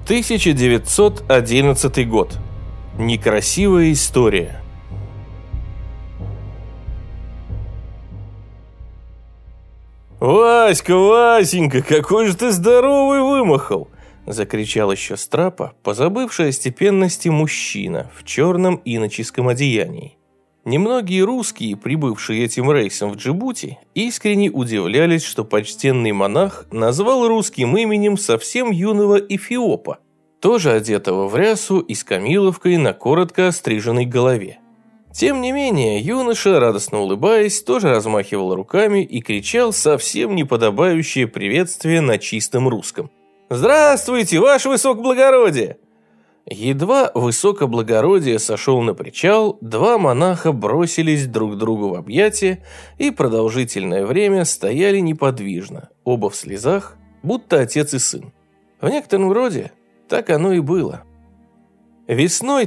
1911 год. Некрасивая история. «Васька, Васенька, какой же ты здоровый вымахал!» – закричал еще с трапа, позабывший о степенности мужчина в черном иноческом одеянии. Немногие русские, прибывшие этим рейсом в Джибути, искренне удивлялись, что почтенный монах назвал русским именем совсем юного эфиопа, тоже одетого в рясу и с камиловкой на коротко остриженной голове. Тем не менее, юноша, радостно улыбаясь, тоже размахивал руками и кричал совсем неподобающее приветствие на чистом русском. «Здравствуйте, ваше высокоблагородие!» Едва высокоблагородие сошел на причал, два монаха бросились друг другу в объятия и продолжительное время стояли неподвижно, оба в слезах, будто отец и сын. В некотором роде так оно и было. Весной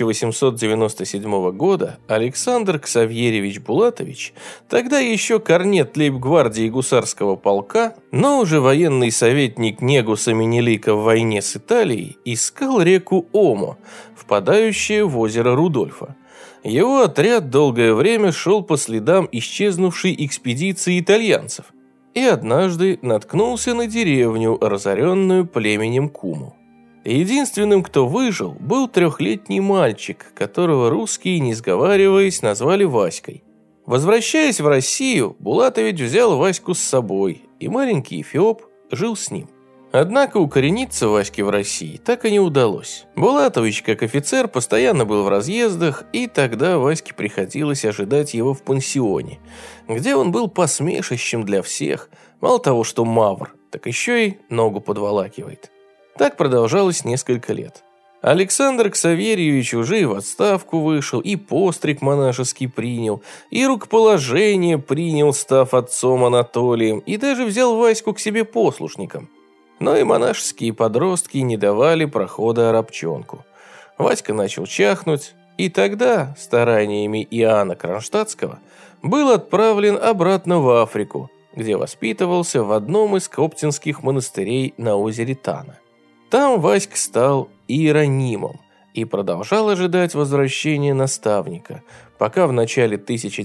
1897 года Александр Ксавьерьевич Булатович, тогда еще корнет лейб-гвардии гусарского полка, но уже военный советник Негуса Менелика в войне с Италией, искал реку Омо, впадающую в озеро Рудольфа. Его отряд долгое время шел по следам исчезнувшей экспедиции итальянцев и однажды наткнулся на деревню, разоренную племенем Куму. Единственным, кто выжил, был 3-летний мальчик, которого русские, не сговариваясь, назвали Васькой. Возвращаясь в Россию, Булатович взял Ваську с собой, и маленький эфиоп жил с ним. Однако укорениться Ваське в России так и не удалось. Булатович, как офицер, постоянно был в разъездах, и тогда Ваське приходилось ожидать его в пансионе, где он был посмешищем для всех, мало того, что мавр, так еще и ногу подволакивает. Так продолжалось несколько лет. Александр Ксавьерьевич уже и в отставку вышел, и постриг монашеский принял, и рукоположение принял, став отцом Анатолием, и даже взял Ваську к себе послушником. Но и монашеские подростки не давали прохода арабчонку. Васька начал чахнуть, и тогда, стараниями Иоанна Кронштадтского, был отправлен обратно в Африку, где воспитывался в одном из коптинских монастырей на озере Тана. Там Васька стал иеронимом и продолжал ожидать возвращения наставника, пока в начале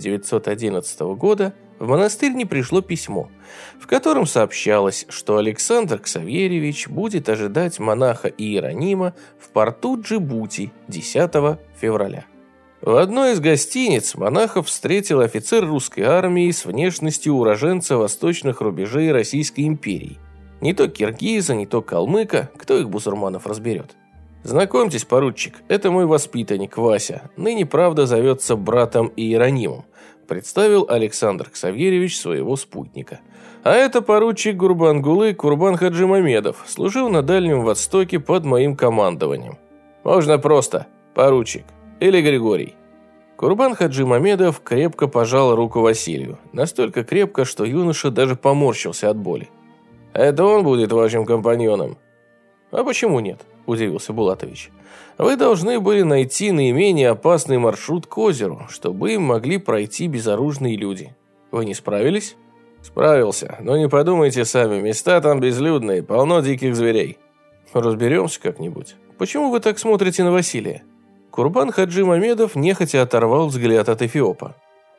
1911 года в монастырь не пришло письмо, в котором сообщалось, что Александр Ксавьерьевич будет ожидать монаха-иеронима в порту Джибути 10 февраля. В одной из гостиниц монахов встретил офицер русской армии с внешностью уроженца восточных рубежей Российской империи. Не то киргиза, не то калмыка, кто их бусурманов разберет. «Знакомьтесь, поручик, это мой воспитанник Вася, ныне, правда, зовется братом Иеронимом», представил Александр Ксавьерьевич своего спутника. «А это поручик Гурбангулы Курбан Хаджимамедов, служил на Дальнем Востоке под моим командованием. Можно просто, поручик, или Григорий». Курбан Хаджимамедов крепко пожал руку Василию, настолько крепко, что юноша даже поморщился от боли. «Это он будет вашим компаньоном?» «А почему нет?» – удивился Булатович. «Вы должны были найти наименее опасный маршрут к озеру, чтобы им могли пройти безоружные люди. Вы не справились?» «Справился, но не подумайте сами, места там безлюдные, полно диких зверей». «Разберемся как-нибудь. Почему вы так смотрите на Василия?» Курбан Хаджимамедов нехотя оторвал взгляд от эфиопа.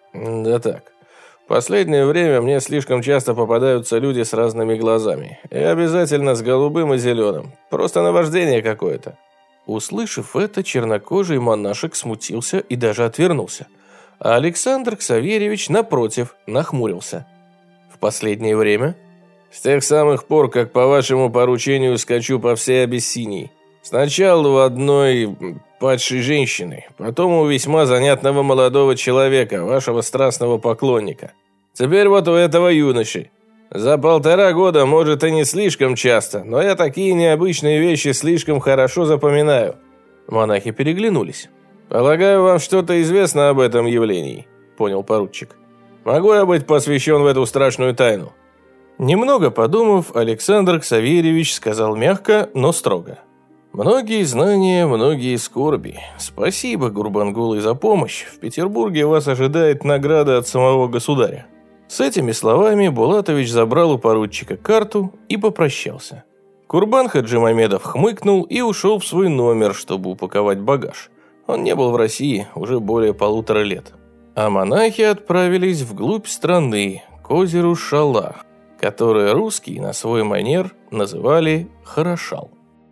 «Да так. В последнее время мне слишком часто попадаются люди с разными глазами. И обязательно с голубым и зеленым. Просто наваждение какое-то». Услышав это, чернокожий монашек смутился и даже отвернулся. А Александр Ксавьерьевич, напротив, нахмурился. «В последнее время?» «С тех самых пор, как по вашему поручению скачу по всей Абиссинии. Сначала у одной падшей женщины, потом у весьма занятного молодого человека, вашего страстного поклонника. Теперь вот у этого юноши. За 1,5 года, может, и не слишком часто, но я такие необычные вещи слишком хорошо запоминаю». Монахи переглянулись. «Полагаю, вам что-то известно об этом явлении», — понял поручик. «Могу я быть посвящен в эту страшную тайну?» Немного подумав, Александр Ксавьерьевич сказал мягко, но строго. «Многие знания, многие скорби. Спасибо, Гурбангулы, за помощь. В Петербурге вас ожидает награда от самого государя». С этими словами Булатович забрал у поручика карту и попрощался. Курбан Хаджимамедов хмыкнул и ушел в свой номер, чтобы упаковать багаж. Он не был в России уже более 1,5 лет. А монахи отправились вглубь страны, к озеру Шала, которое русские на свой манер называли Хорошал.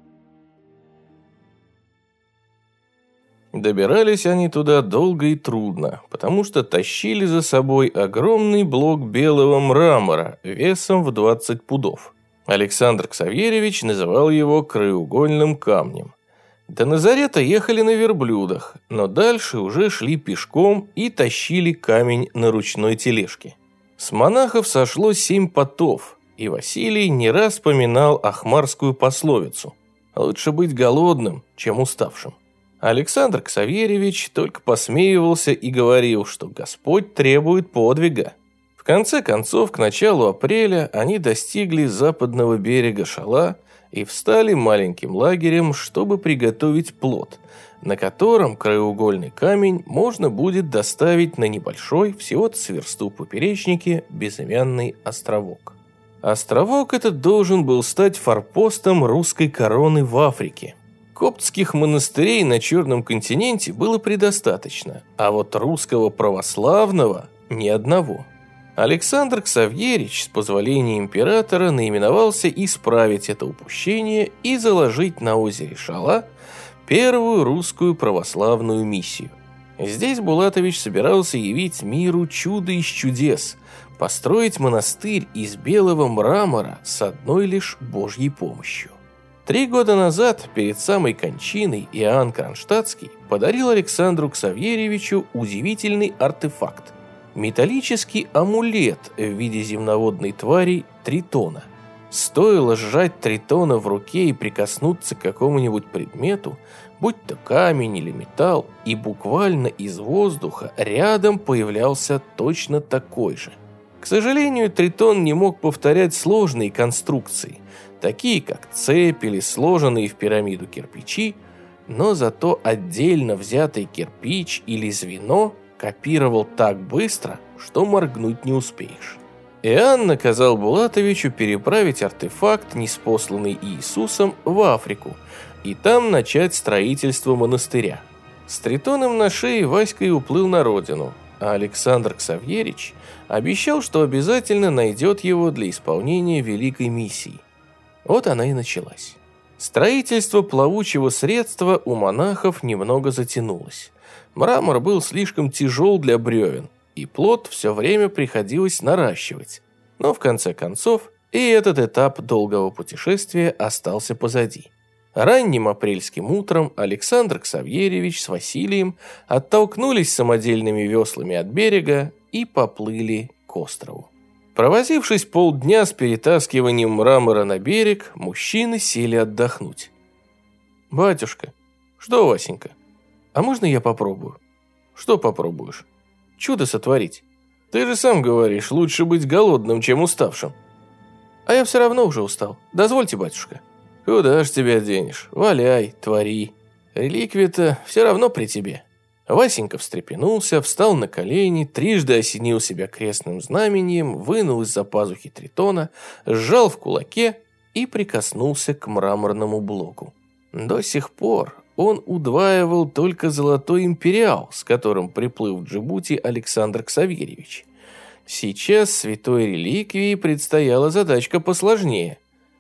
Добирались они туда долго и трудно, потому что тащили за собой огромный блок белого мрамора весом в 20 пудов. Александр Ксавьерьевич называл его краеугольным камнем. До Назарета ехали на верблюдах, но дальше уже шли пешком и тащили камень на ручной тележке. С монахов сошло 7 потов, и Василий не раз поминал ахмарскую пословицу: «Лучше быть голодным, чем уставшим». Александр Ксавьерьевич только посмеивался и говорил, что Господь требует подвига. В конце концов, к началу апреля они достигли западного берега Шала и встали маленьким лагерем, чтобы приготовить плот, на котором краеугольный камень можно будет доставить на небольшой, всего-то с версту поперечнике, безымянный островок. Островок этот должен был стать форпостом русской короны в Африке. Коптских монастырей на Черном континенте было предостаточно, а вот русского православного ни одного. Александр Ксавьерьевич, с позволения императора, наименовался исправить это упущение и заложить на озере Шала первую русскую православную миссию. Здесь Булатович собирался явить миру чудо из чудес, построить монастырь из белого мрамора с одной лишь Божьей помощью. 3 года назад, перед самой кончиной, Иоанн Кронштадтский подарил Александру Ксавьерьевичу удивительный артефакт – металлический амулет в виде земноводной твари тритона. Стоило сжать тритона в руке и прикоснуться к какому-нибудь предмету, будь то камень или металл, и буквально из воздуха рядом появлялся точно такой же. К сожалению, тритон не мог повторять сложные конструкции, такие как цепь или сложенные в пирамиду кирпичи, но зато отдельно взятый кирпич или звено копировал так быстро, что моргнуть не успеешь. Иоанн наказал Булатовичу переправить артефакт, ниспосланный Иисусом, в Африку и там начать строительство монастыря. С тритоном на шее Васька и уплыл на родину, а Александр Ксавьерьевич обещал, что обязательно найдет его для исполнения великой миссии. Вот она и началась. Строительство плавучего средства у монахов немного затянулось. Мрамор был слишком тяжел для бревен, и плот все время приходилось наращивать. Но в конце концов и этот этап долгого путешествия остался позади. Ранним апрельским утром Александр Ксавьерьевич с Василием оттолкнулись самодельными веслами от берега и поплыли к острову. Провозившись полдня с перетаскиванием мрамора на берег, мужчины сели отдохнуть. «Батюшка, что, Васенька, а можно я попробую?» «Что попробуешь?» «Чудо сотворить. Ты же сам говоришь, лучше быть голодным, чем уставшим». «А я все равно уже устал. Дозвольте, батюшка». «Куда ж тебя денешь? Валяй, твори. Реликвия-то все равно при тебе». Васенька встрепенулся, встал на колени, трижды осенил себя крестным знамением, вынул из-за пазухи тритона, сжал в кулаке и прикоснулся к мраморному блоку. До сих пор он удваивал только золотой империал, с которым приплыл в Джибути Александр Ксавьерьевич. Сейчас святой реликвии предстояла задачка посложнее.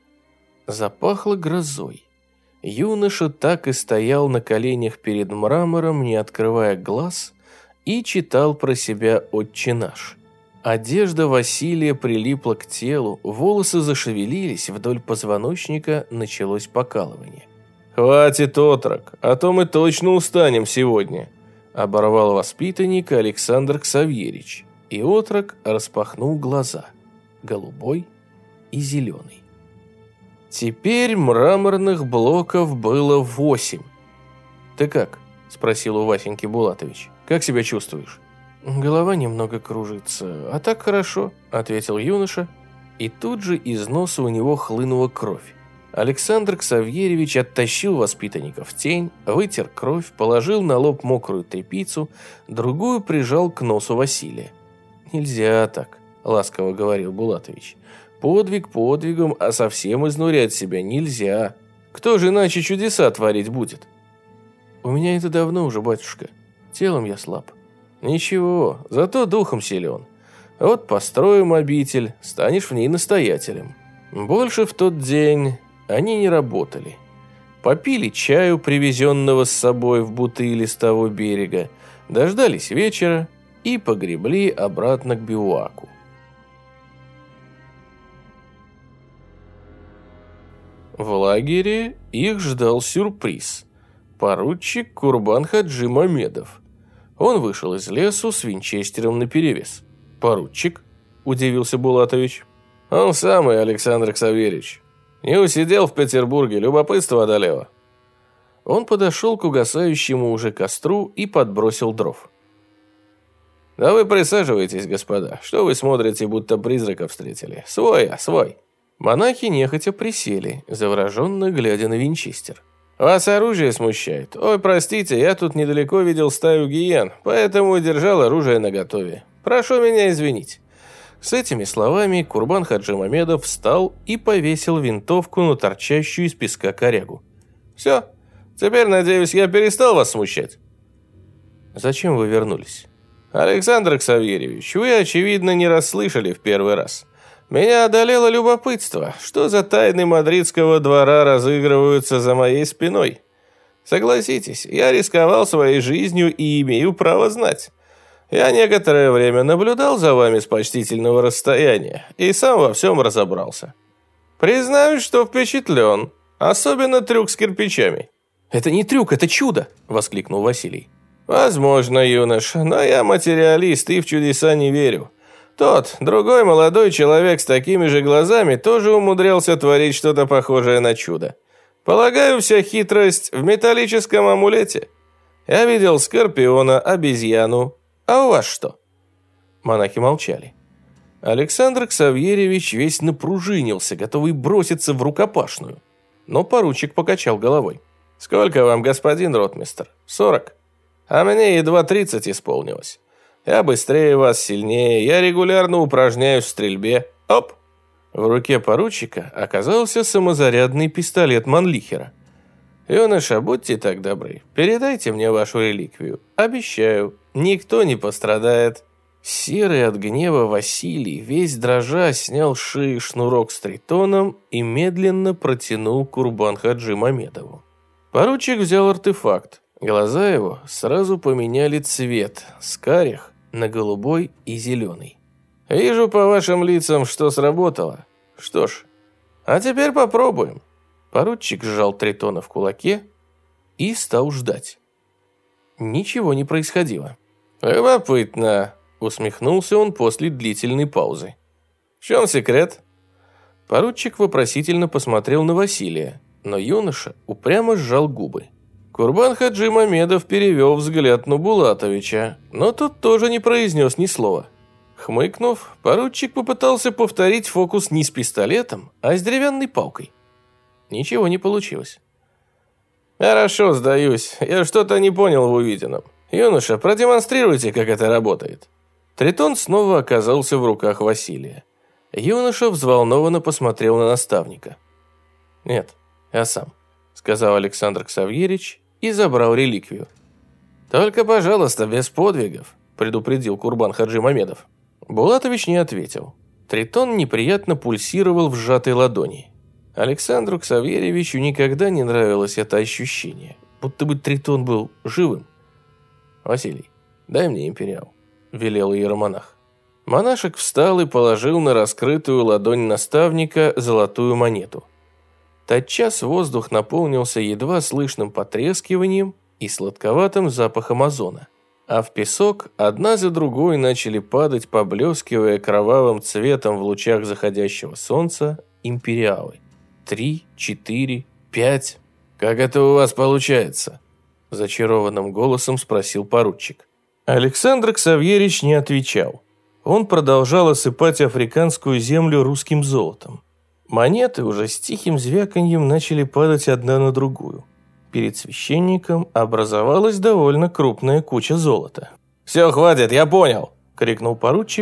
Запахло грозой. Юноша так и стоял на коленях перед мрамором, не открывая глаз, и читал про себя «Отче наш». Одежда Василия прилипла к телу, волосы зашевелились, вдоль позвоночника началось покалывание. «Хватит, отрок, а то мы точно устанем сегодня», – оборвал воспитанник Александр Ксавьерьевич, и отрок распахнул глаза, голубой и зеленый. Теперь мраморных блоков было 8. «Ты как?» – спросил у Васеньки Булатович. «Как себя чувствуешь?» «Голова немного кружится, а так хорошо», – ответил юноша, и тут же из носа у него хлынула кровь. Александр Ксавьерьевич оттащил воспитанника в тень, вытер кровь, положил на лоб мокрую тряпицу, другую прижал к носу Василия. «Нельзя так», – ласково говорил Булатович. Подвиг подвигом, а совсем изнурять себя нельзя. Кто же иначе чудеса творить будет? У меня это давно уже, батюшка. Телом я слаб. Ничего, зато духом силен. Вот построим обитель, станешь в ней настоятелем. Больше в тот день они не работали. Попили чаю, привезенного с собой в бутыли с того берега, дождались вечера и погребли обратно к бивуаку. В лагере их ждал сюрприз. Поручик Курбан Хаджи Мамедов. Он вышел из лесу с винчестером наперевес. «Поручик?» – удивился Булатович. «Он самый, Александр Ксаверич. Не усидел в Петербурге, любопытство одолело». Он подошел к угасающему уже костру и подбросил дров. «Да вы присаживайтесь, господа. Что вы смотрите, будто призрака встретили? Свой я, свой». Монахи нехотя присели, завороженно глядя на винчестер. «Вас оружие смущает? Ой, простите, я тут недалеко видел стаю гиен, поэтому держал оружие наготове. Прошу меня извинить». С этими словами Курбан Хаджи Мамедов встал и повесил винтовку на торчащую из песка корягу. «Все, теперь, надеюсь, я перестал вас смущать». «Зачем вы вернулись?» «Александр Ксаверьевич, вы, очевидно, не расслышали в первый раз. Меня одолело любопытство, что за тайны мадридского двора разыгрываются за моей спиной. Согласитесь, я рисковал своей жизнью и имею право знать. Я некоторое время наблюдал за вами с почтительного расстояния и сам во всем разобрался. Признаюсь, что впечатлен, особенно трюк с кирпичами». «Это не трюк, это чудо!» – воскликнул Василий. «Возможно, юнош, но я материалист и в чудеса не верю. Тот, другой молодой человек с такими же глазами тоже умудрялся творить что-то похожее на чудо. Полагаю, вся хитрость в металлическом амулете. Я видел скорпиона, обезьяну. А у вас что?» Монахи молчали. Александр Ксаверьевич весь напружинился, готовый броситься в рукопашную. Но поручик покачал головой. «Сколько вам, господин ротмистр? 40? А мне едва 30 исполнилось. Я быстрее вас, сильнее, я регулярно упражняюсь в стрельбе. Оп!» В руке поручика оказался самозарядный пистолет Манлихера. «Юноша, будьте так добры, передайте мне вашу реликвию. Обещаю, никто не пострадает». Серый от гнева Василий, весь дрожа, снял с шеи шнурок с тритоном и медленно протянул Курбан Хаджи Мамедову. Поручик взял артефакт. Глаза его сразу поменяли цвет с карих на голубой и зеленый. «Вижу по вашим лицам, что сработало. Что ж, а теперь попробуем». Поручик сжал тритона в кулаке и стал ждать. Ничего не происходило. «Любопытно», — усмехнулся он после длительной паузы. «В чем секрет?» Поручик вопросительно посмотрел на Василия, но юноша упрямо сжал губы. Курбан Хаджи Мамедов перевел взгляд на Булатовича, но тот тоже не произнес ни слова. Хмыкнув, поручик попытался повторить фокус не с пистолетом, а с деревянной палкой. Ничего не получилось. «Хорошо, сдаюсь. Я что-то не понял в увиденном. Юноша, продемонстрируйте, как это работает». Тритон снова оказался в руках Василия. Юноша взволнованно посмотрел на наставника. «Нет, я сам», — сказал Александр Ксаверьевич и забрал реликвию. «Только, пожалуйста, без подвигов», — предупредил Курбан Хаджи Мамедов. Булатович не ответил. Тритон неприятно пульсировал в сжатой ладони. Александру Ксаверьевичу никогда не нравилось это ощущение, будто бы Тритон был живым. «Василий, дай мне империал», — велел иеромонах. Монашек встал и положил на раскрытую ладонь наставника золотую монету. Тотчас воздух наполнился едва слышным потрескиванием и сладковатым запахом озона, а в песок одна за другой начали падать, поблескивая кровавым цветом в лучах заходящего солнца, империалы. 3, 4, 5. «Как это у вас получается?» – зачарованным голосом спросил поручик. Александр Ксаверьевич не отвечал. Он продолжал осыпать африканскую землю русским золотом. Монеты уже с тихим звяканьем начали падать одна на другую. Перед священником образовалась довольно крупная куча золота. «Все, хватит, я понял!» – крикнул поручик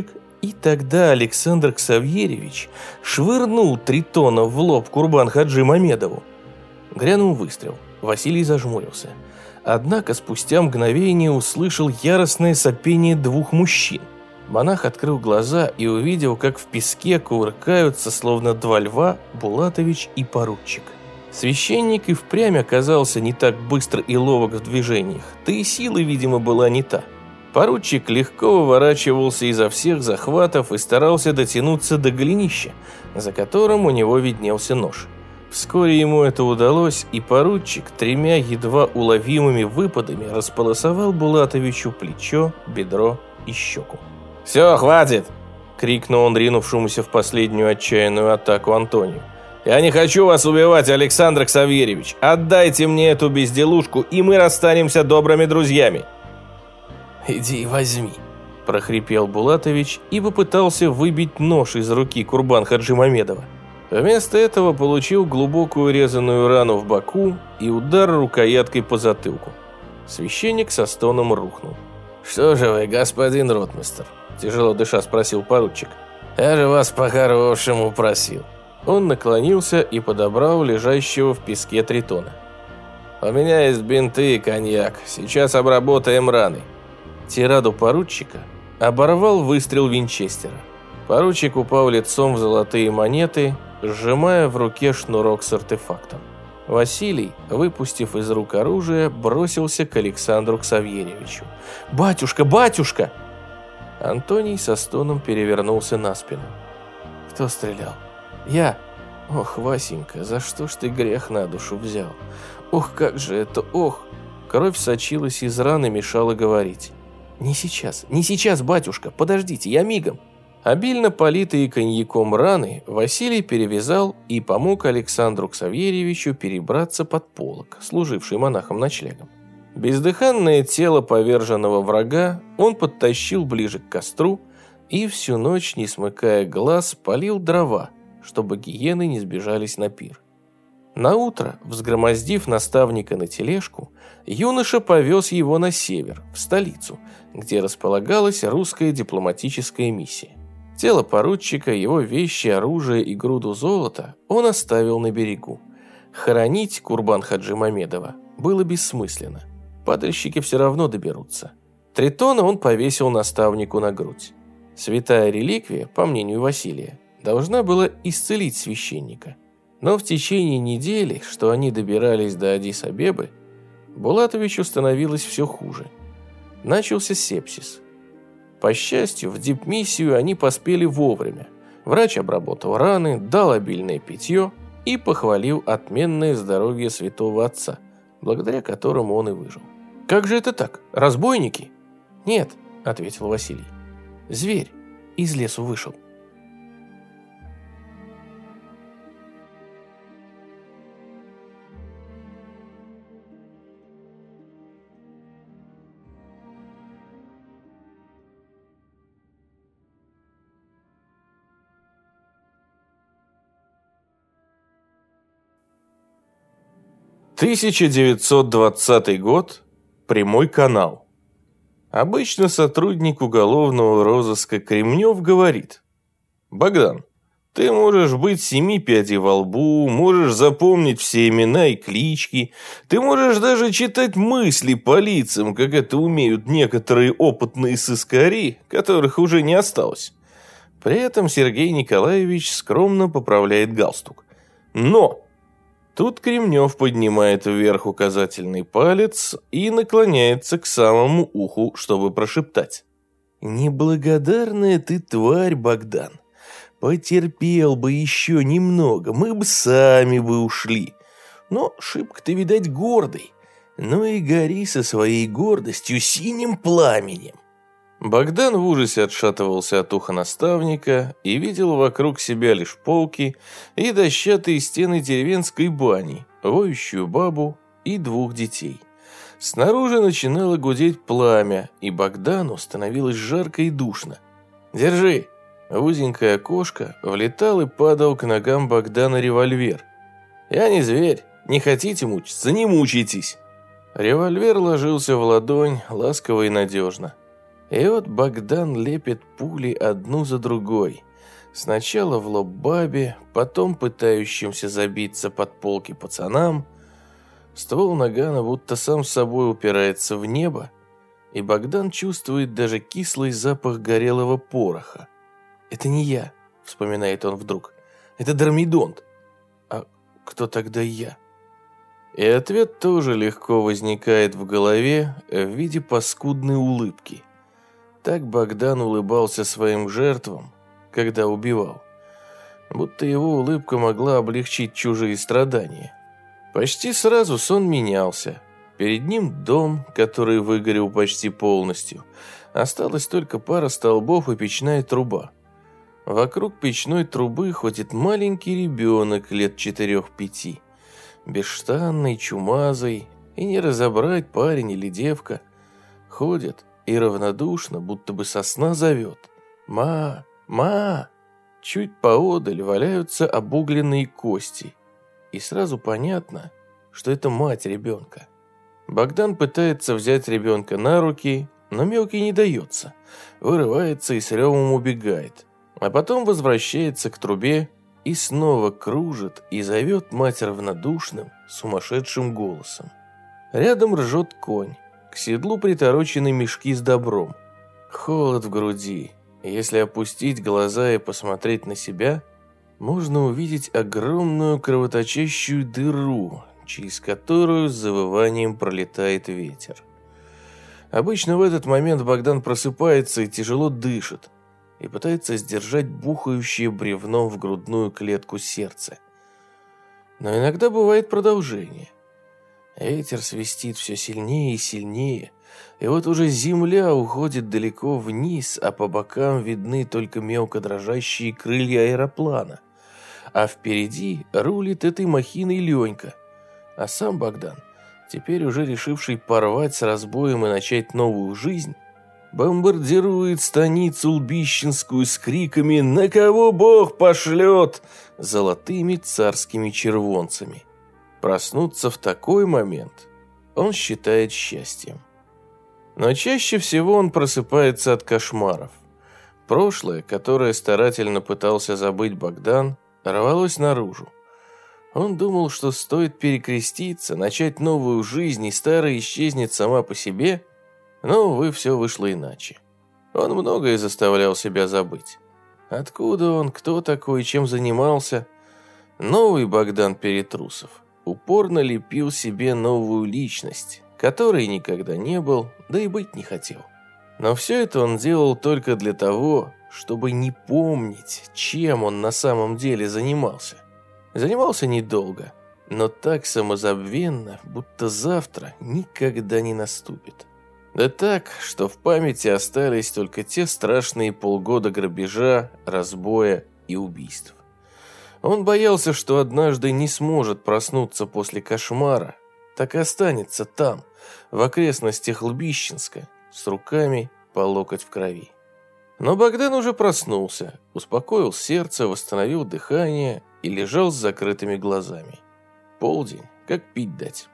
И тогда Александр Ксавьерьевич швырнул Тритона в лоб Курбан-Хаджи Мамедову. Грянул выстрел. Василий зажмурился. Однако спустя мгновение услышал яростное сопение двух мужчин. Монах открыл глаза и увидел, как в песке кувыркаются, словно два льва, Булатович и поручик. Священник и впрямь оказался не так быстр и ловок в движениях, да и сила, видимо, была не та. Поручик легко выворачивался изо всех захватов и старался дотянуться до голенища, за которым у него виднелся нож. Вскоре ему это удалось, и поручик тремя едва уловимыми выпадами располосовал Булатовичу плечо, бедро и щеку. «Все, хватит!» – крикнул он ринувшемуся в последнюю отчаянную атаку Антонию. «Я не хочу вас убивать, Александр Ксавьерьевич! Отдайте мне эту безделушку, и мы расстанемся добрыми друзьями!» «Иди и возьми!» – прохрипел Булатович и попытался выбить нож из руки Курбан-Хаджи Мамедова. Вместо этого получил глубокую резаную рану в боку и удар рукояткой по затылку. Священник со стоном рухнул. «Что же вы, господин ротмистр?» – тяжело дыша спросил поручик. «Я же вас по-хорошему просил». Он наклонился и подобрал лежащего в песке Тритона. «У меня есть бинты и коньяк. Сейчас обработаем раны». Тираду поручика оборвал выстрел Винчестера. Поручик упал лицом в золотые монеты, сжимая в руке шнурок с артефактом. Василий, выпустив из рук оружие, бросился к Александру Ксавьерьевичу. «Батюшка, батюшка!» Антоний со стоном перевернулся на спину. «Кто стрелял?» «Я. Ох, Васенька, за что ж ты грех на душу взял? Ох, как же это, ох!» Кровь сочилась из раны, мешала говорить. «Не сейчас, батюшка, подождите, я мигом». Обильно политые коньяком раны Василий перевязал и помог Александру Ксавьерьевичу перебраться под полог, служивший монахом ночлегом. Бездыханное тело поверженного врага он подтащил ближе к костру и всю ночь, не смыкая глаз, палил дрова, чтобы гиены не сбежались на пир. Наутро, взгромоздив наставника на тележку, юноша повез его на север, в столицу, где располагалась русская дипломатическая миссия. Тело поручика, его вещи, оружие и груду золота он оставил на берегу. Хоронить Курбан-Хаджи Мамедова было бессмысленно. Падальщики все равно доберутся. Тритона он повесил наставнику на грудь. Святая реликвия, по мнению Василия, должна была исцелить священника. Но в течение недели, что они добирались до Аддис-Абебы, Булатовичу становилось все хуже. Начался сепсис. По счастью, в дипмиссию они поспели вовремя. Врач обработал раны, дал обильное питье и похвалил отменное здоровье святого отца, благодаря которому он и выжил. «Как же это так? Разбойники?» «Нет», — ответил Василий. «Зверь из лесу вышел». «1920 год. Прямой канал». Обычно сотрудник уголовного розыска Кремнев говорит: «Богдан, ты можешь быть 7 пядей во лбу, можешь запомнить все имена и клички, ты можешь даже читать мысли по лицам, как это умеют некоторые опытные сыскари, которых уже не осталось». При этом Сергей Николаевич скромно поправляет галстук. Но тут Кремнев поднимает вверх указательный палец и наклоняется к самому уху, чтобы прошептать: «Неблагодарная ты тварь, Богдан. Потерпел бы еще немного, мы бы сами бы ушли. Но шибко ты, видать, гордый. Ну и гори со своей гордостью синим пламенем». Богдан в ужасе отшатывался от уха наставника и видел вокруг себя лишь полки и дощатые стены деревенской бани, воющую бабу и 2 детей. Снаружи начинало гудеть пламя, и Богдану становилось жарко и душно. «Держи!» В узенькое окошко влетал и падал к ногам Богдана револьвер. «Я не зверь, не хотите мучиться, не мучайтесь!» Револьвер ложился в ладонь ласково и надежно. И вот Богдан лепит пули одну за другой. Сначала в лоб бабе, потом пытающимся забиться под полки пацанам. Ствол нагана будто сам с собой упирается в небо, и Богдан чувствует даже кислый запах горелого пороха. «Это не я», — вспоминает он вдруг. «Это Дормидонт». «А кто тогда я?» И ответ тоже легко возникает в голове в виде паскудной улыбки. Так Богдан улыбался своим жертвам, когда убивал. Будто его улыбка могла облегчить чужие страдания. Почти сразу сон менялся. Перед ним дом, который выгорел почти полностью. Осталась только пара столбов и печная труба. Вокруг печной трубы ходит маленький ребенок лет 4-5. Бесштанный, чумазый, и не разобрать, парень или девка. Ходит и равнодушно, будто бы со сна зовет. «Ма! Ма!» Чуть поодаль валяются обугленные кости. И сразу понятно, что это мать ребенка. Богдан пытается взять ребенка на руки, но мелкий не дается. Вырывается и с ревом убегает. А потом возвращается к трубе и снова кружит и зовет мать равнодушным, сумасшедшим голосом. Рядом ржет конь. К седлу приторочены мешки с добром. Холод в груди. Если опустить глаза и посмотреть на себя, можно увидеть огромную кровоточащую дыру, через которую с завыванием пролетает ветер. Обычно в этот момент Богдан просыпается и тяжело дышит, и пытается сдержать бухающее бревном в грудную клетку сердце. Но иногда бывает продолжение. Ветер свистит все сильнее и сильнее, и вот уже земля уходит далеко вниз, а по бокам видны только мелко дрожащие крылья аэроплана. А впереди рулит этой махиной Ленька. А сам Богдан, теперь уже решивший порвать с разбоем и начать новую жизнь, бомбардирует станицу Лбищенскую с криками «На кого Бог пошлет!» золотыми царскими червонцами. Проснуться в такой момент он считает счастьем. Но чаще всего он просыпается от кошмаров. Прошлое, которое старательно пытался забыть Богдан, рвалось наружу. Он думал, что стоит перекреститься, начать новую жизнь, и старая исчезнет сама по себе, но, увы, все вышло иначе. Он многое заставлял себя забыть. Откуда он, кто такой, чем занимался? Новый Богдан Перетрусов упорно лепил себе новую личность, которой никогда не был, да и быть не хотел. Но все это он делал только для того, чтобы не помнить, чем он на самом деле занимался. Занимался недолго, но так самозабвенно, будто завтра никогда не наступит. Да так, что в памяти остались только те страшные полгода грабежа, разбоя и убийств. Он боялся, что однажды не сможет проснуться после кошмара, так и останется там, в окрестностях Лбищенска, с руками по локоть в крови. Но Богдан уже проснулся, успокоил сердце, восстановил дыхание и лежал с закрытыми глазами. Полдень, как пить дать.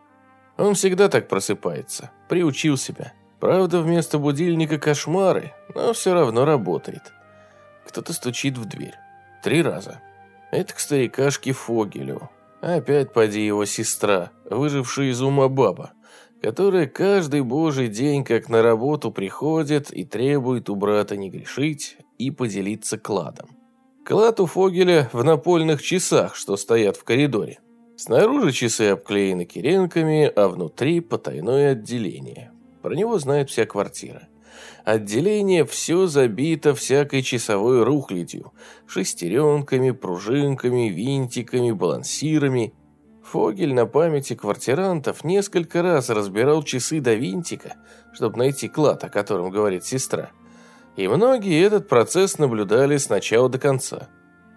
Он всегда так просыпается, приучил себя. Правда, вместо будильника кошмары, но все равно работает. Кто-то стучит в дверь. 3 раза. Это к старикашке Фогелю. Опять поди его сестра, выжившая из ума баба, которая каждый божий день как на работу приходит и требует у брата не грешить и поделиться кладом. Клад у Фогеля в напольных часах, что стоят в коридоре. Снаружи часы обклеены киренками, а внутри потайное отделение. Про него знает вся квартира. Отделение все забито всякой часовой рухлядью. Шестеренками, пружинками, винтиками, балансирами. Фогель на памяти квартирантов несколько раз разбирал часы до винтика, чтобы найти клад, о котором говорит сестра. И многие этот процесс наблюдали с начала до конца.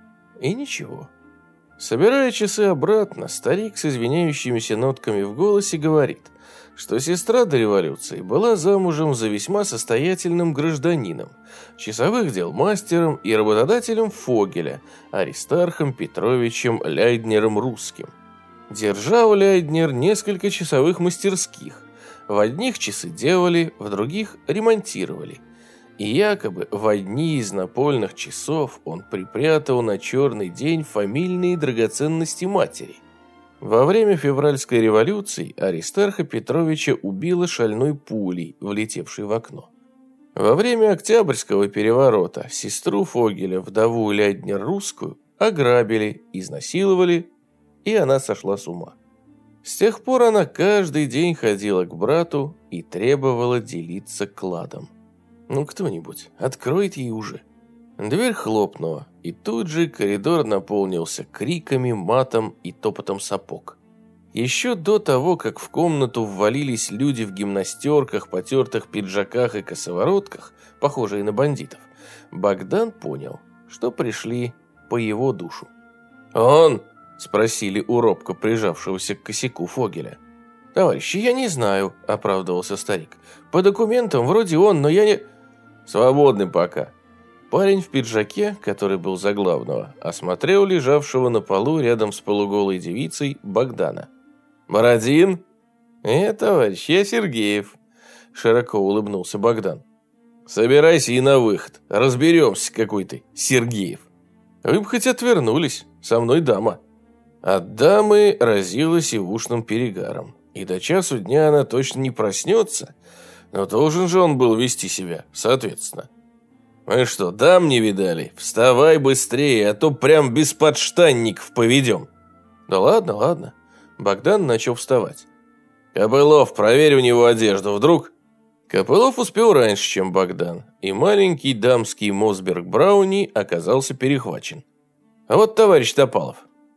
И ничего. Собирая часы обратно, старик с извиняющимися нотками в голосе говорит, что сестра до революции была замужем за весьма состоятельным гражданином, часовых дел мастером и работодателем Фогеля, Аристархом Петровичем Ляйднером Русским. Держал Ляйднер несколько часовых мастерских, В одних часы делали, в других ремонтировали. И якобы в одни из напольных часов он припрятал на черный день фамильные драгоценности матери. Во время февральской революции Аристарха Петровича убило шальной пулей, влетевшей в окно. Во время Октябрьского переворота сестру Фогеля, вдову Ляднер-Русскую, ограбили, изнасиловали, и она сошла с ума. С тех пор она каждый день ходила к брату и требовала делиться кладом. Ну, кто-нибудь, откроет ей уже. Дверь хлопнула, и тут же коридор наполнился криками, матом и топотом сапог. Еще до того, как в комнату ввалились люди в гимнастерках, потертых пиджаках и косоворотках, похожие на бандитов, Богдан понял, что пришли по его душу. «Он?» – спросили у робко прижавшегося к косяку Фогеля. «Товарищи, я не знаю», – оправдывался старик. «По документам вроде он, но я не...» «Свободный пока». Парень в пиджаке, который был за главного, осмотрел лежавшего на полу рядом с полуголой девицей Богдана. «Бородин?» Товарищ, я Сергеев», – широко улыбнулся Богдан. «Собирайся и на выход. Разберемся, какой ты Сергеев». «Вы бы хоть отвернулись. Со мной дама». От дамы разило сивушным перегаром. И до часу дня она точно не проснется, но должен же он был вести себя соответственно. «Мы что, дам не видали? Вставай быстрее, а то прям без подштанников поведем». «Да ладно, ладно». Богдан начал вставать. «Копылов, проверь у него одежду, вдруг...» Копылов успел раньше, чем Богдан, и маленький дамский Мосберг Брауни оказался перехвачен. «А вот товарищ Топалов».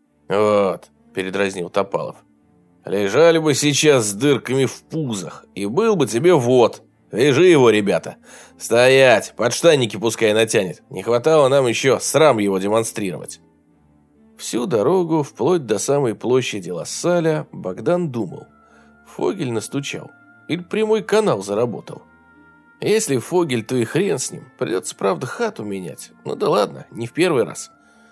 «Вот», – передразнил Топалов. «Лежали бы сейчас с дырками в пузах, и был бы тебе вот. Вяжи его, ребята. Стоять, подштанники пускай натянет. Не хватало нам еще срам его демонстрировать». Всю дорогу, вплоть до самой площади Лассаля, Богдан думал. Фогель настучал. Или прямой канал заработал. Если Фогель, то и хрен с ним. Придется, правда, хату менять. Ну да ладно, не в первый раз.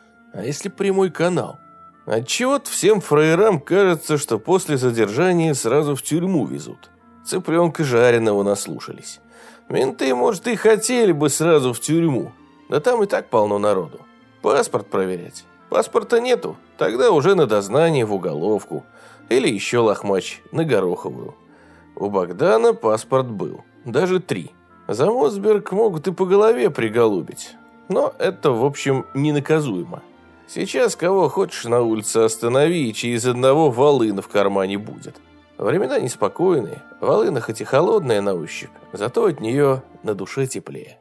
А если прямой канал? Отчего-то всем фраерам кажется, что после задержания сразу в тюрьму везут. Цыпленка жареного наслушались. Менты, может, и хотели бы сразу в тюрьму. Да там и так полно народу. Паспорт проверять. Паспорта нету, тогда уже на дознание в уголовку. Или еще лохмач на Гороховую. У Богдана паспорт был, даже 3. За Мосберг могут и по голове приголубить. Но это, в общем, ненаказуемо. Сейчас кого хочешь на улице останови, и через одного волына в кармане будет. Времена неспокойные, волына хоть и холодная на ощупь, зато от нее на душе теплее.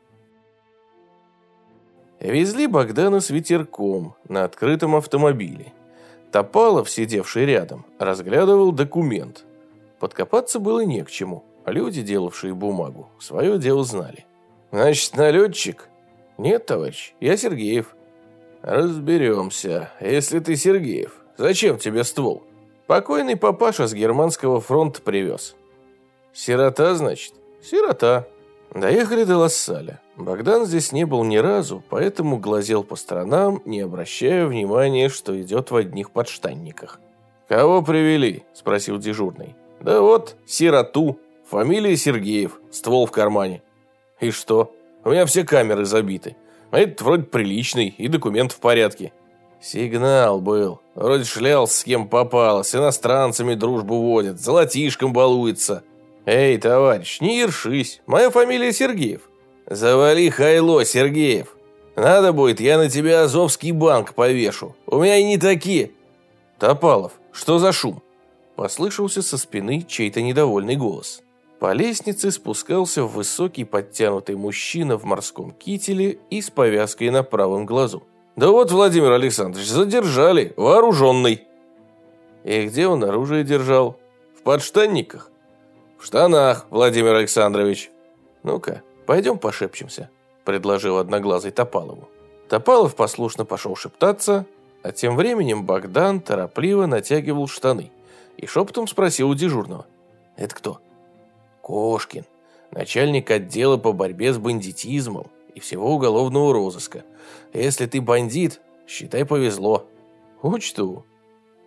Везли Богдана с ветерком на открытом автомобиле. Топалов, сидевший рядом, разглядывал документ. Подкопаться было не к чему, а люди, делавшие бумагу, свое дело знали. «Значит, налетчик?» «Нет, товарищ, я Сергеев». «Разберемся. Если ты Сергеев, зачем тебе ствол?» «Покойный папаша с германского фронта привез». «Сирота, значит?» «Сирота». Доехали до Лассаля. Богдан здесь не был ни разу, поэтому глазел по сторонам, не обращая внимания, что идет в одних подштанниках. «Кого привели?» – спросил дежурный. «Да вот, сироту. Фамилия Сергеев, ствол в кармане». «И что? У меня все камеры забиты. А этот вроде приличный и документ в порядке». «Сигнал был. Вроде шлялся с кем попало, с иностранцами дружбу водит, золотишком балуется». «Эй, товарищ, не ершись. Моя фамилия Сергеев». «Завали хайло, Сергеев. Надо будет, я на тебя Азовский банк повешу. У меня и не такие». «Топалов, что за шум?» Послышался со спины чей-то недовольный голос. По лестнице спускался высокий подтянутый мужчина в морском кителе и с повязкой на правом глазу. «Да вот, Владимир Александрович, задержали, вооруженный». «И где он оружие держал? В подштанниках?» «В штанах, Владимир Александрович». «Ну-ка, пойдем пошепчемся», – предложил одноглазый Топалову. Топалов послушно пошел шептаться, а тем временем Богдан торопливо натягивал штаны и шепотом спросил у дежурного. «Это кто?» «Кошкин, начальник отдела по борьбе с бандитизмом и всего уголовного розыска. Если ты бандит, считай, повезло». «Учту».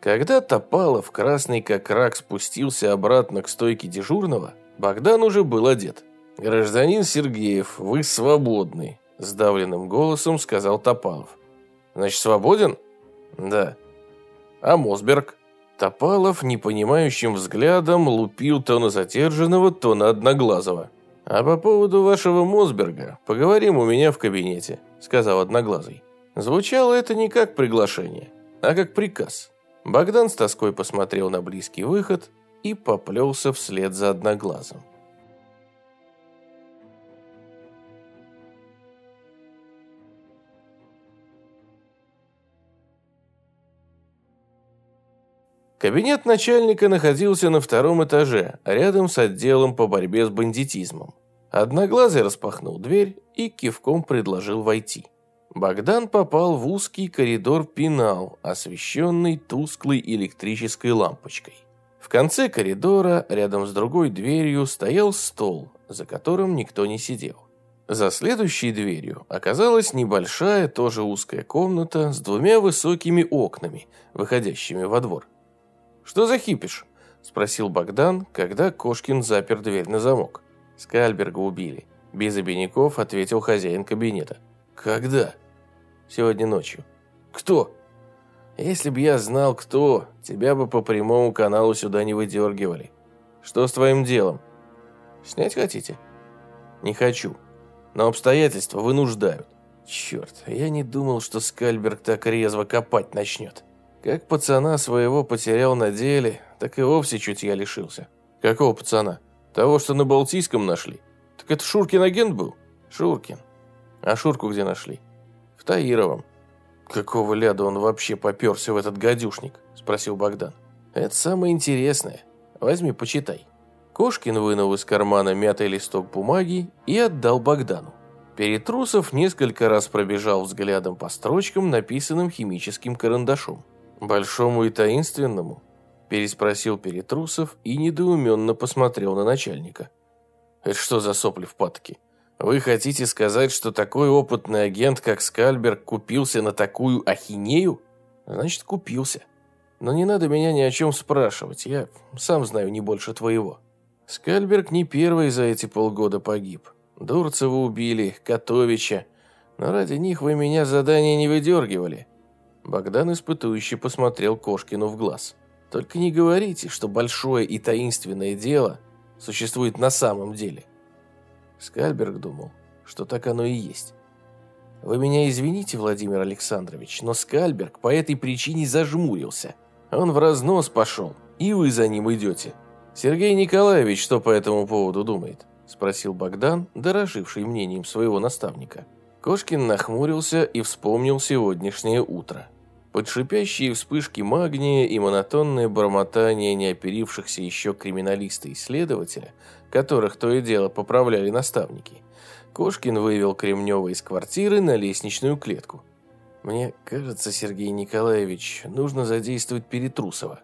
Когда Топалов, красный как рак, спустился обратно к стойке дежурного, Богдан уже был одет. «Гражданин Сергеев, вы свободны», – сдавленным голосом сказал Топалов. «Значит, свободен?» «Да». «А Мосберг?» Топалов непонимающим взглядом лупил то на задержанного, то на Одноглазого. «А по поводу вашего Мосберга поговорим у меня в кабинете», – сказал Одноглазый. Звучало это не как приглашение, а как приказ. Богдан с тоской посмотрел на близкий выход и поплелся вслед за Одноглазым. Кабинет начальника находился на 2-м этаже, рядом с отделом по борьбе с бандитизмом. Одноглазый распахнул дверь и кивком предложил войти. Богдан попал в узкий коридор-пенал, освещенный тусклой электрической лампочкой. В конце коридора, рядом с другой дверью, стоял стол, за которым никто не сидел. За следующей дверью оказалась небольшая, тоже узкая комната с 2 высокими окнами, выходящими во двор. «Что за хипиш?» – спросил Богдан, когда Кошкин запер дверь на замок. «Скальберга убили», – без обиняков ответил хозяин кабинета. «Когда?» «Сегодня ночью». «Кто?» «Если б я знал, кто, тебя бы по прямому каналу сюда не выдергивали. Что с твоим делом?» «Снять хотите?» «Не хочу. Но обстоятельства вынуждают». «Черт, я не думал, что Скальберг так резво копать начнет. Как пацана своего потерял на деле, так и вовсе чутья лишился». «Какого пацана? Того, что на Балтийском нашли?» «Так это Шуркин агент был?» «Шуркин. А Шурку где нашли?» «В Таировом». «Какого ляда он вообще попёрся в этот гадюшник?» – спросил Богдан. «Это самое интересное. Возьми, почитай». Кошкин вынул из кармана мятый листок бумаги и отдал Богдану. Перетрусов несколько раз пробежал взглядом по строчкам, написанным химическим карандашом. «Большому и таинственному?» – переспросил Перетрусов и недоуменно посмотрел на начальника. «Это что за сопли в патоке? Вы хотите сказать, что такой опытный агент, как Скальберг, купился на такую ахинею? Значит, купился. Но не надо меня ни о чем спрашивать, я сам знаю не больше твоего. Скальберг не первый за эти полгода погиб. Дурцева убили, Котовича. Но ради них вы меня задание не выдергивали». Богдан испытующе посмотрел Кошкину в глаз. «Только не говорите, что большое и таинственное дело существует на самом деле». Скальберг думал, что так оно и есть. Вы меня извините, Владимир Александрович, но Скальберг по этой причине зажмурился. Он в разнос пошел, и вы за ним идете. Сергей Николаевич что по этому поводу думает? Спросил Богдан, дороживший мнением своего наставника. Кошкин нахмурился и вспомнил сегодняшнее утро. Под шипящие вспышки магния и монотонное бормотание неоперившихся еще криминалиста и следователя, которых то и дело поправляли наставники, Кошкин вывел Кремнева из квартиры на лестничную клетку. «Мне кажется, Сергей Николаевич, нужно задействовать Перетрусова».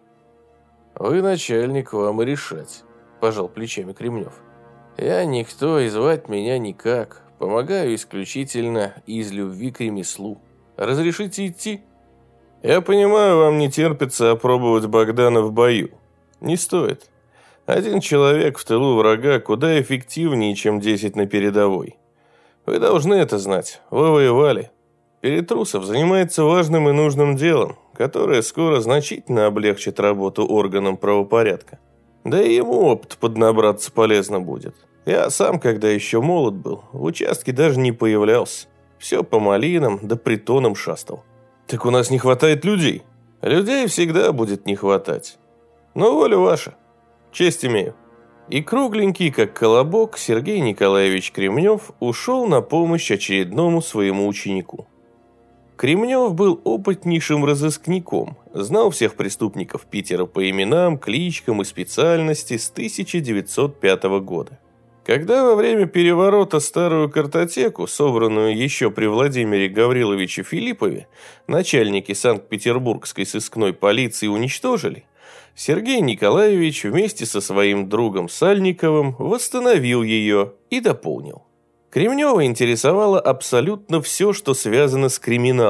«Вы начальник, вам и решать», – пожал плечами Кремнев. «Я никто, и звать меня никак. Помогаю исключительно из любви к ремеслу. Разрешите идти?» «Я понимаю, вам не терпится опробовать Богдана в бою. Не стоит. Один человек в тылу врага куда эффективнее, чем 10 на передовой. Вы должны это знать. Вы воевали. Перетрусов занимается важным и нужным делом, которое скоро значительно облегчит работу органам правопорядка. Да и ему опыт поднабраться полезно будет. Я сам, когда еще молод был, в участке даже не появлялся. Все по малинам да притонам шастал. Так у нас не хватает людей. Людей всегда будет не хватать. Но воля ваша. Честь имею». И кругленький, как колобок, Сергей Николаевич Кремнев ушел на помощь очередному своему ученику. Кремнев был опытнейшим разыскником, знал всех преступников Питера по именам, кличкам и специальности с 1905 года. Когда во время переворота старую картотеку, собранную еще при Владимире Гавриловиче Филиппове, начальники Санкт-Петербургской сыскной полиции уничтожили, Сергей Николаевич вместе со своим другом Сальниковым восстановил ее и дополнил. Кремнева интересовало абсолютно все, что связано с криминалом,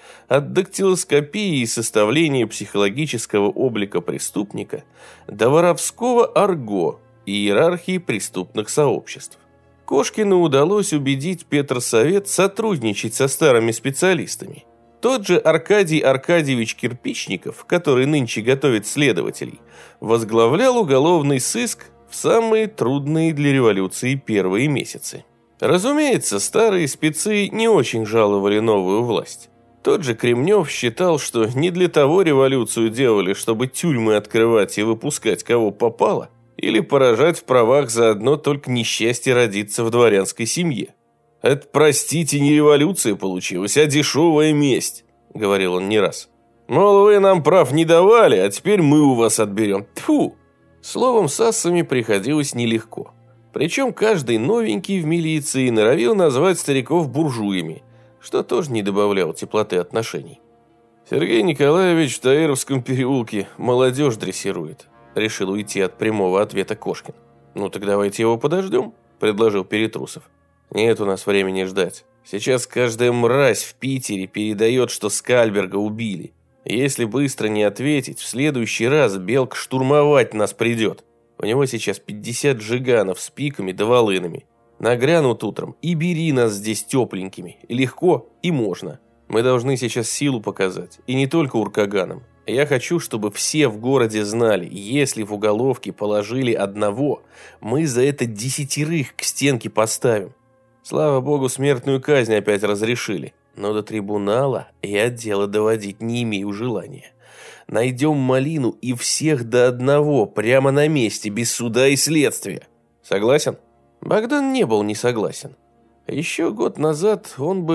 от дактилоскопии и составления психологического облика преступника до воровского арго и иерархии преступных сообществ. Кошкину удалось убедить Петрсовет сотрудничать со старыми специалистами. Тот же Аркадий Аркадьевич Кирпичников, который нынче готовит следователей, возглавлял уголовный сыск в самые трудные для революции первые месяцы. Разумеется, старые спецы не очень жаловали новую власть. Тот же Кремнев считал, что не для того революцию делали, чтобы тюрьмы открывать и выпускать кого попало, или поражать в правах за одно только несчастье родиться в дворянской семье. «Это, простите, не революция получилась, а дешевая месть», — говорил он не раз. «Мол, вы нам прав не давали, а теперь мы у вас отберем. Тьфу!» Словом, с ассами приходилось нелегко. Причем каждый новенький в милиции норовил назвать стариков буржуями, что тоже не добавляло теплоты отношений. «Сергей Николаевич в Таировском переулке молодежь дрессирует», — решил уйти от прямого ответа Кошкин. «Ну так давайте его подождем», — предложил Перетрусов. «Нет у нас времени ждать. Сейчас каждая мразь в Питере передает, что Скальберга убили. Если быстро не ответить, в следующий раз Белка штурмовать нас придет. У него сейчас 50 жиганов с пиками да волынами. Нагрянут утром и бери нас здесь тепленькими. Легко и можно. Мы должны сейчас силу показать. И не только уркаганам. Я хочу, чтобы все в городе знали, если в уголовке положили одного, мы за это 10 к стенке поставим. Слава богу, смертную казнь опять разрешили. Но до трибунала я дело доводить не имею желания. Найдем малину и всех до одного, прямо на месте, без суда и следствия. Согласен?» Богдан не был не согласен. Еще год назад он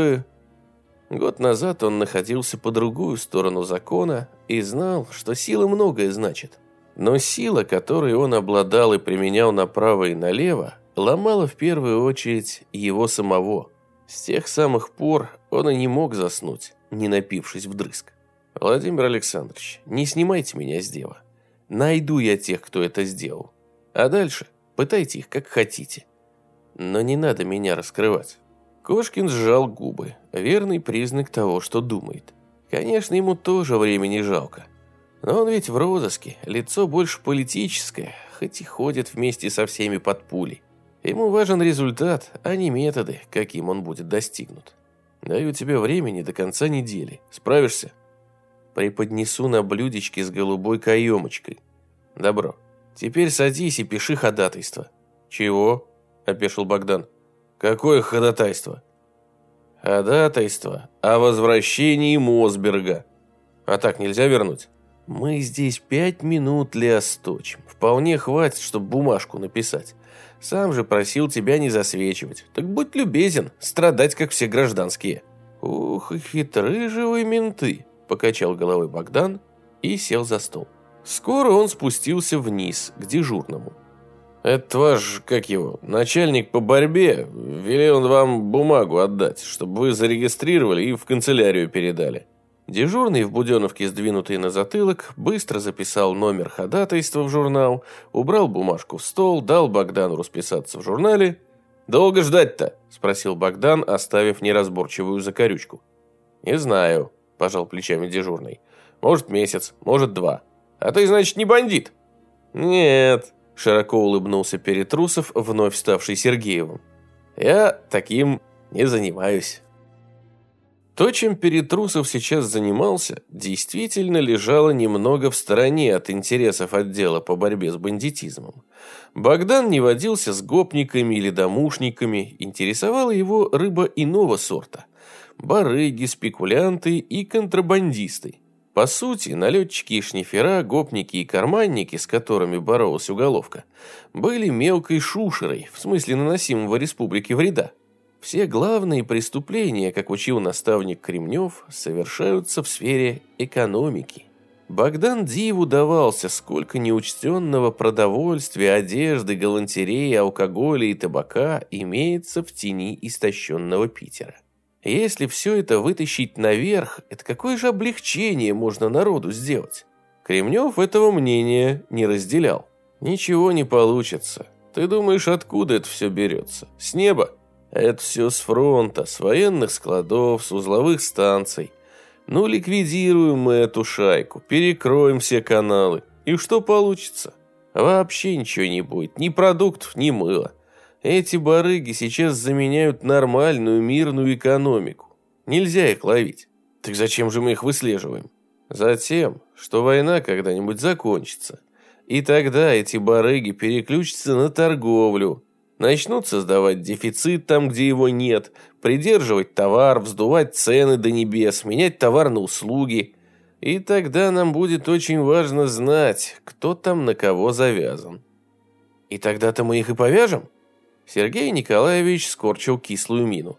находился по другую сторону закона и знал, что сила многое значит. Но сила, которой он обладал и применял направо и налево, ломала в первую очередь его самого. С тех самых пор он и не мог заснуть, не напившись вдрызг. «Владимир Александрович, не снимайте меня с дела. Найду я тех, кто это сделал. А дальше пытайте их как хотите. Но не надо меня раскрывать». Кошкин сжал губы. Верный признак того, что думает. Конечно, ему тоже времени жалко. Но он ведь в розыске, лицо больше политическое, хоть и ходит вместе со всеми под пулей. Ему важен результат, а не методы, каким он будет достигнут. Даю тебе времени до конца недели. Справишься? Преподнесу на блюдечке с голубой каемочкой. Добро. Теперь садись и пиши ходатайство. Чего? Опешил Богдан. Какое ходатайство? Ходатайство о возвращении Мосберга. А так нельзя вернуть? Мы здесь 5 минут лиосточим. Вполне хватит, чтобы бумажку написать. Сам же просил тебя не засвечивать. Так будь любезен, страдать, как все гражданские. Ух, и хитры же вы, менты, покачал головой Богдан и сел за стол. Скоро он спустился вниз, к дежурному. «Это ваш, как его, начальник по борьбе, велел вам бумагу отдать, чтобы вы зарегистрировали и в канцелярию передали». Дежурный в буденовке, сдвинутый на затылок, быстро записал номер ходатайства в журнал, убрал бумажку в стол, дал Богдану расписаться в журнале. «Долго ждать-то?» – спросил Богдан, оставив неразборчивую закорючку. «Не знаю», – пожал плечами дежурный. «Может, месяц, может, 2. А ты, значит, не бандит?» «Нет», – широко улыбнулся Перетрусов, вновь ставший Сергеевым. «Я таким не занимаюсь». То, чем Перетрусов сейчас занимался, действительно лежало немного в стороне от интересов отдела по борьбе с бандитизмом. Богдан не водился с гопниками или домушниками, интересовала его рыба иного сорта – барыги, спекулянты и контрабандисты. По сути, налетчики и шнифера, гопники и карманники, с которыми боролась уголовка, были мелкой шушерой, в смысле наносимого республике вреда. Все главные преступления, как учил наставник Кремнев, совершаются в сфере экономики. Богдан диву давался, сколько неучтенного продовольствия, одежды, галантереи, алкоголя и табака имеется в тени истощенного Питера. Если все это вытащить наверх, это какое же облегчение можно народу сделать? Кремнев этого мнения не разделял. Ничего не получится. Ты думаешь, откуда это все берется? С неба? Это все с фронта, с военных складов, с узловых станций. Ну, ликвидируем мы эту шайку, перекроем все каналы. И что получится? Вообще ничего не будет, ни продуктов, ни мыла. Эти барыги сейчас заменяют нормальную мирную экономику. Нельзя их ловить. Так зачем же мы их выслеживаем? Затем, что война когда-нибудь закончится. И тогда эти барыги переключатся на торговлю. Начнут создавать дефицит там, где его нет, придерживать товар, вздувать цены до небес, менять товар на услуги. И тогда нам будет очень важно знать, кто там на кого завязан. И тогда-то мы их и повяжем? Сергей Николаевич скорчил кислую мину.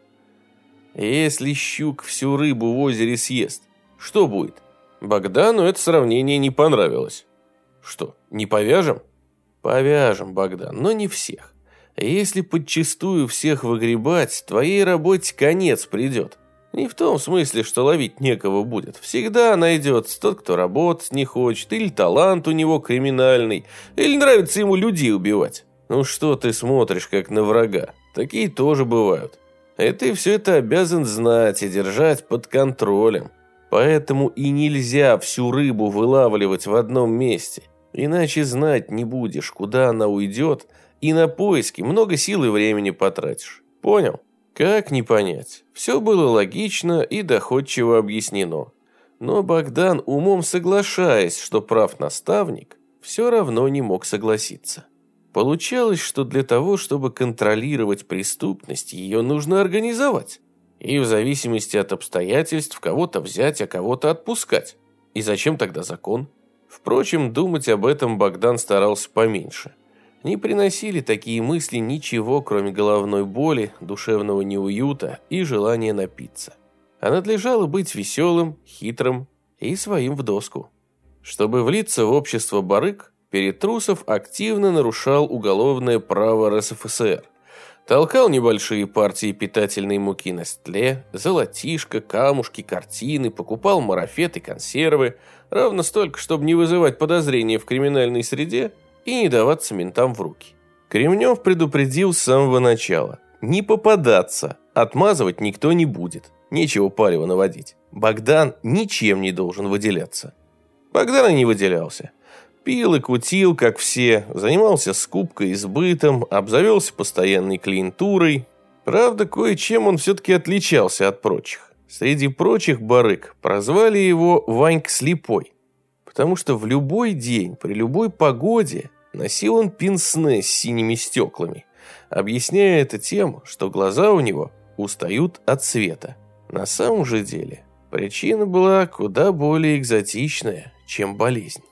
Если щук всю рыбу в озере съест, что будет? Богдану это сравнение не понравилось. Что, не повяжем? Повяжем, Богдан, но не всех. Если подчистую всех выгребать, твоей работе конец придет. Не в том смысле, что ловить некого будет. Всегда найдется тот, кто работать не хочет, или талант у него криминальный, или нравится ему людей убивать. Ну что ты смотришь, как на врага? Такие тоже бывают. И ты все это обязан знать и держать под контролем. Поэтому и нельзя всю рыбу вылавливать в одном месте. Иначе знать не будешь, куда она уйдет, и на поиски много сил и времени потратишь. Понял? Как не понять? Все было логично и доходчиво объяснено. Но Богдан, умом соглашаясь, что прав наставник, все равно не мог согласиться. Получалось, что для того, чтобы контролировать преступность, ее нужно организовать. И в зависимости от обстоятельств кого-то взять, а кого-то отпускать. И зачем тогда закон? Впрочем, думать об этом Богдан старался поменьше. Не приносили такие мысли ничего, кроме головной боли, душевного неуюта и желания напиться. А надлежало быть веселым, хитрым и своим в доску. Чтобы влиться в общество барыг, Перетрусов активно нарушал уголовное право РСФСР. Толкал небольшие партии питательной муки на стле, золотишко, камушки, картины, покупал марафет и консервы, равно столько, чтобы не вызывать подозрения в криминальной среде и не даваться ментам в руки. Кремнев предупредил с самого начала: не попадаться, отмазывать никто не будет, нечего палево наводить. Богдан ничем не должен выделяться. Богдан и не выделялся. Пил и кутил, как все, занимался скупкой и сбытом, обзавелся постоянной клиентурой. Правда, кое-чем он все-таки отличался от прочих. Среди прочих барыг прозвали его Ванька Слепой, потому что в любой день, при любой погоде носил он пенсне с синими стеклами, объясняя это тем, что глаза у него устают от света. На самом же деле причина была куда более экзотичная, чем болезнь.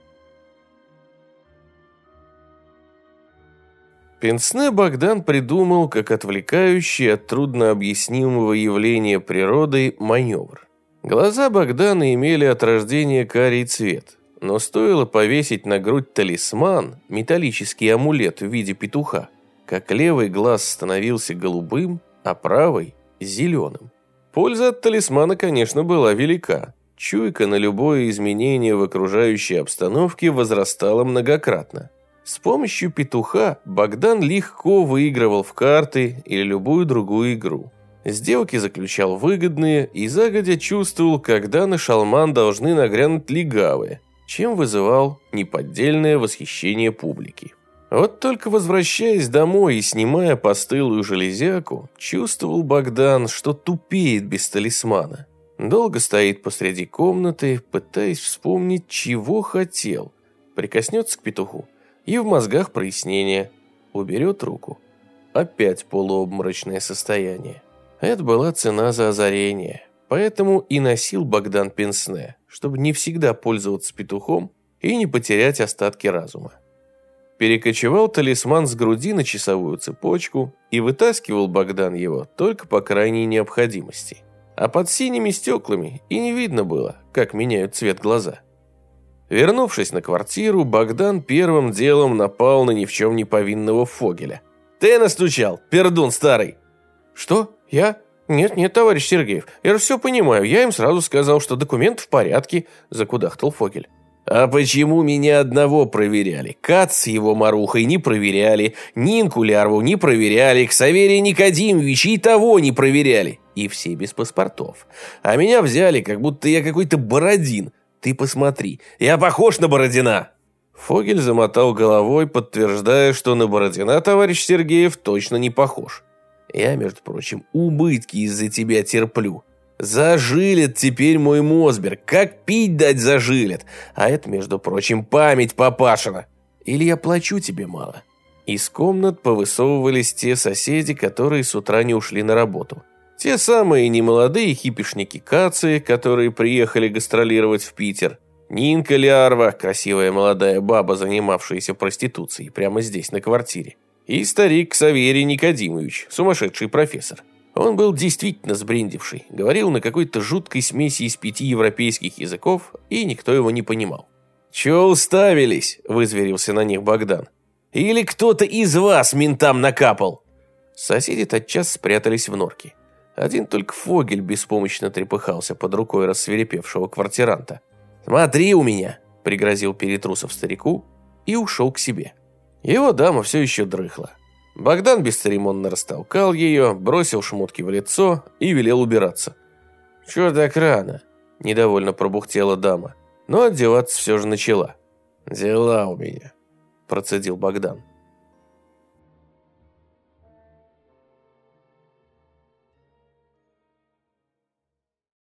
Пенсне Богдан придумал как отвлекающий от труднообъяснимого явления природы маневр. Глаза Богдана имели от рождения карий цвет, но стоило повесить на грудь талисман, металлический амулет в виде петуха, как левый глаз становился голубым, а правый – зеленым. Польза от талисмана, конечно, была велика. Чуйка на любое изменение в окружающей обстановке возрастала многократно. С помощью петуха Богдан легко выигрывал в карты или любую другую игру. Сделки заключал выгодные и загодя чувствовал, когда на шалман должны нагрянуть легавые, чем вызывал неподдельное восхищение публики. Вот только возвращаясь домой и снимая постылую железяку, чувствовал Богдан, что тупеет без талисмана. Долго стоит посреди комнаты, пытаясь вспомнить, чего хотел. Прикоснется к петуху, и в мозгах прояснение. Уберет руку. Опять полуобморочное состояние. Это была цена за озарение. Поэтому и носил Богдан пенсне, чтобы не всегда пользоваться петухом и не потерять остатки разума. Перекочевал талисман с груди на часовую цепочку, и вытаскивал Богдан его только по крайней необходимости. А под синими стеклами и не видно было, как меняют цвет глаза. Вернувшись на квартиру, Богдан первым делом напал на ни в чем не повинного Фогеля. «Ты настучал, пердун старый!» «Что? Я? Нет, товарищ Сергеев, я же все понимаю, я им сразу сказал, что документ в порядке», – закудахтал Фогель. «А почему меня одного проверяли? Кац с его марухой не проверяли, Нинку Лярву не проверяли, Ксаверия Никодимовича и того не проверяли. И все без паспортов. А меня взяли, как будто я какой-то Бородин. Ты посмотри, я похож на Бородина!» Фогель замотал головой, подтверждая, что на Бородина товарищ Сергеев точно не похож. «Я, между прочим, убытки из-за тебя терплю. Зажилит теперь мой Мосберг, как пить дать зажилит. А это, между прочим, память папашина. Или я плачу тебе мало?» Из комнат повысовывались те соседи, которые с утра не ушли на работу. Те самые немолодые хипишники-кации, которые приехали гастролировать в Питер. Нинка Лярва, красивая молодая баба, занимавшаяся проституцией прямо здесь, на квартире. И старик Ксаверий Никодимович, сумасшедший профессор. Он был действительно сбрендивший, говорил на какой-то жуткой смеси из 5 европейских языков, и никто его не понимал. «Чё уставились?» – вызверился на них Богдан. «Или кто-то из вас ментам накапал?» Соседи тотчас спрятались в норки. Один только Фогель беспомощно трепыхался под рукой рассвирепевшего квартиранта. «Смотри у меня!» – пригрозил Перетрусов старику и ушел к себе. Его дама все еще дрыхла. Богдан бесцеремонно растолкал ее, бросил шмотки в лицо и велел убираться. «Чего так рано?» – недовольно пробухтела дама, но одеваться все же начала. «Дела у меня», – процедил Богдан.